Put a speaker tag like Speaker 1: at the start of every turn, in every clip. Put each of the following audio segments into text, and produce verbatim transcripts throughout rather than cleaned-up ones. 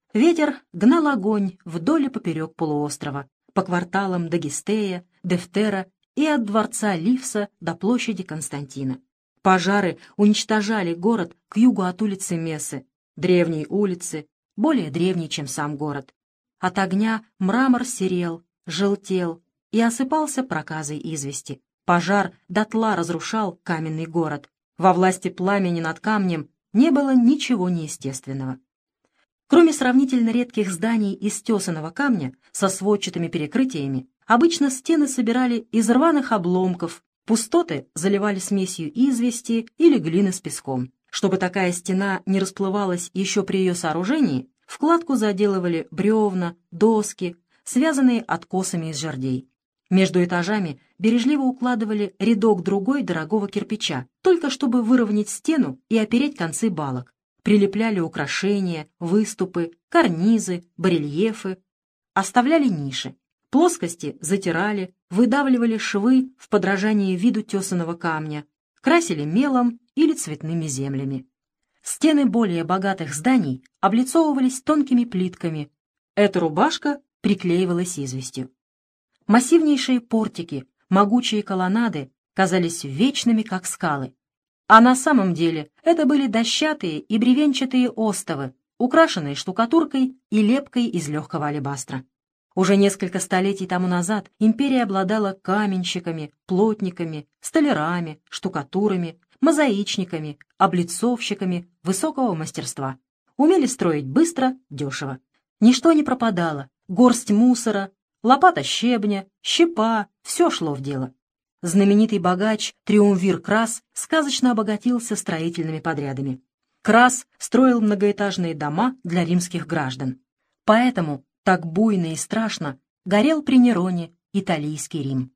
Speaker 1: Ветер гнал огонь вдоль и поперек полуострова, по кварталам Дагистея, Дефтера и от дворца Ливса до площади Константина. Пожары уничтожали город к югу от улицы Мессы, древней улицы, более древней, чем сам город. От огня мрамор серел, желтел и осыпался проказой извести. Пожар дотла разрушал каменный город. Во власти пламени над камнем не было ничего неестественного. Кроме сравнительно редких зданий из тесаного камня со сводчатыми перекрытиями, обычно стены собирали из рваных обломков, пустоты заливали смесью извести или глины с песком. Чтобы такая стена не расплывалась еще при ее сооружении, в кладку заделывали бревна, доски, связанные откосами из жердей. Между этажами бережливо укладывали рядок другой дорогого кирпича, только чтобы выровнять стену и опереть концы балок. Прилепляли украшения, выступы, карнизы, барельефы, оставляли ниши. Плоскости затирали, выдавливали швы в подражании виду тесаного камня, красили мелом или цветными землями. Стены более богатых зданий облицовывались тонкими плитками. Эта рубашка приклеивалась известью. Массивнейшие портики, могучие колоннады казались вечными, как скалы. А на самом деле это были дощатые и бревенчатые остовы, украшенные штукатуркой и лепкой из легкого алебастра. Уже несколько столетий тому назад империя обладала каменщиками, плотниками, столярами, штукатурами, мозаичниками, облицовщиками высокого мастерства. Умели строить быстро, дешево. Ничто не пропадало. Горсть мусора, лопата щебня, щепа — все шло в дело. Знаменитый богач Триумвир Крас сказочно обогатился строительными подрядами. Крас строил многоэтажные дома для римских граждан. Поэтому так буйно и страшно горел при Нероне Италийский Рим.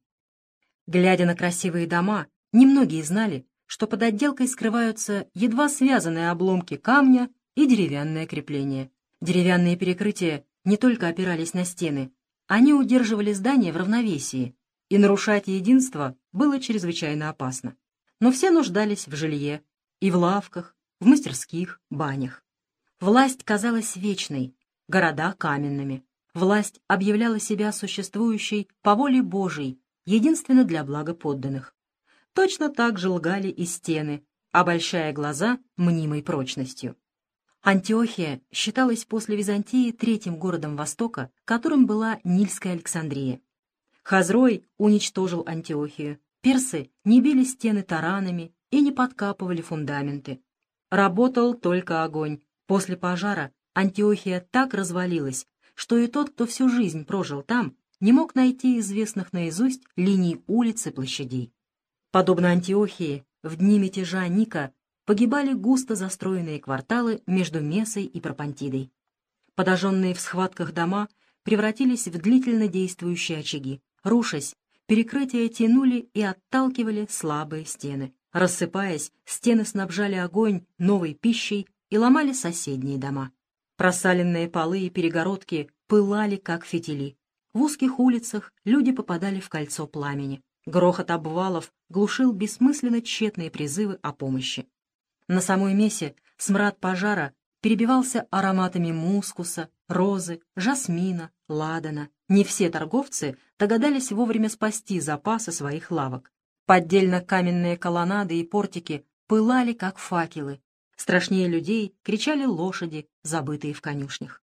Speaker 1: Глядя на красивые дома, немногие знали, что под отделкой скрываются едва связанные обломки камня и деревянное крепление. Деревянные перекрытия не только опирались на стены, они удерживали здание в равновесии, и нарушать единство было чрезвычайно опасно. Но все нуждались в жилье, и в лавках, в мастерских, банях. Власть казалась вечной, города — каменными. Власть объявляла себя существующей по воле Божией, единственно для блага подданных. Точно так же лгали и стены, обольщая глаза мнимой прочностью. Антиохия считалась после Византии третьим городом Востока, которым была Нильская Александрия. Хазрой уничтожил Антиохию. Персы не били стены таранами и не подкапывали фундаменты. Работал только огонь. После пожара Антиохия так развалилась, что и тот, кто всю жизнь прожил там, не мог найти известных наизусть линий улиц и площадей. Подобно Антиохии, в дни мятежа Ника погибали густо застроенные кварталы между Месой и Пропонтидой. Подожженные в схватках дома превратились в длительно действующие очаги. Рушась, перекрытия тянули и отталкивали слабые стены. Рассыпаясь, стены снабжали огонь новой пищей и ломали соседние дома. Просаленные полы и перегородки пылали, как фитили. В узких улицах люди попадали в кольцо пламени. Грохот обвалов глушил бессмысленно тщетные призывы о помощи. На самой Мессе смрад пожара перебивался ароматами мускуса, розы, жасмина, ладана. Не все торговцы догадались вовремя спасти запасы своих лавок. Поддельно каменные колоннады и портики пылали, как факелы. Страшнее людей кричали лошади, забытые в конюшнях.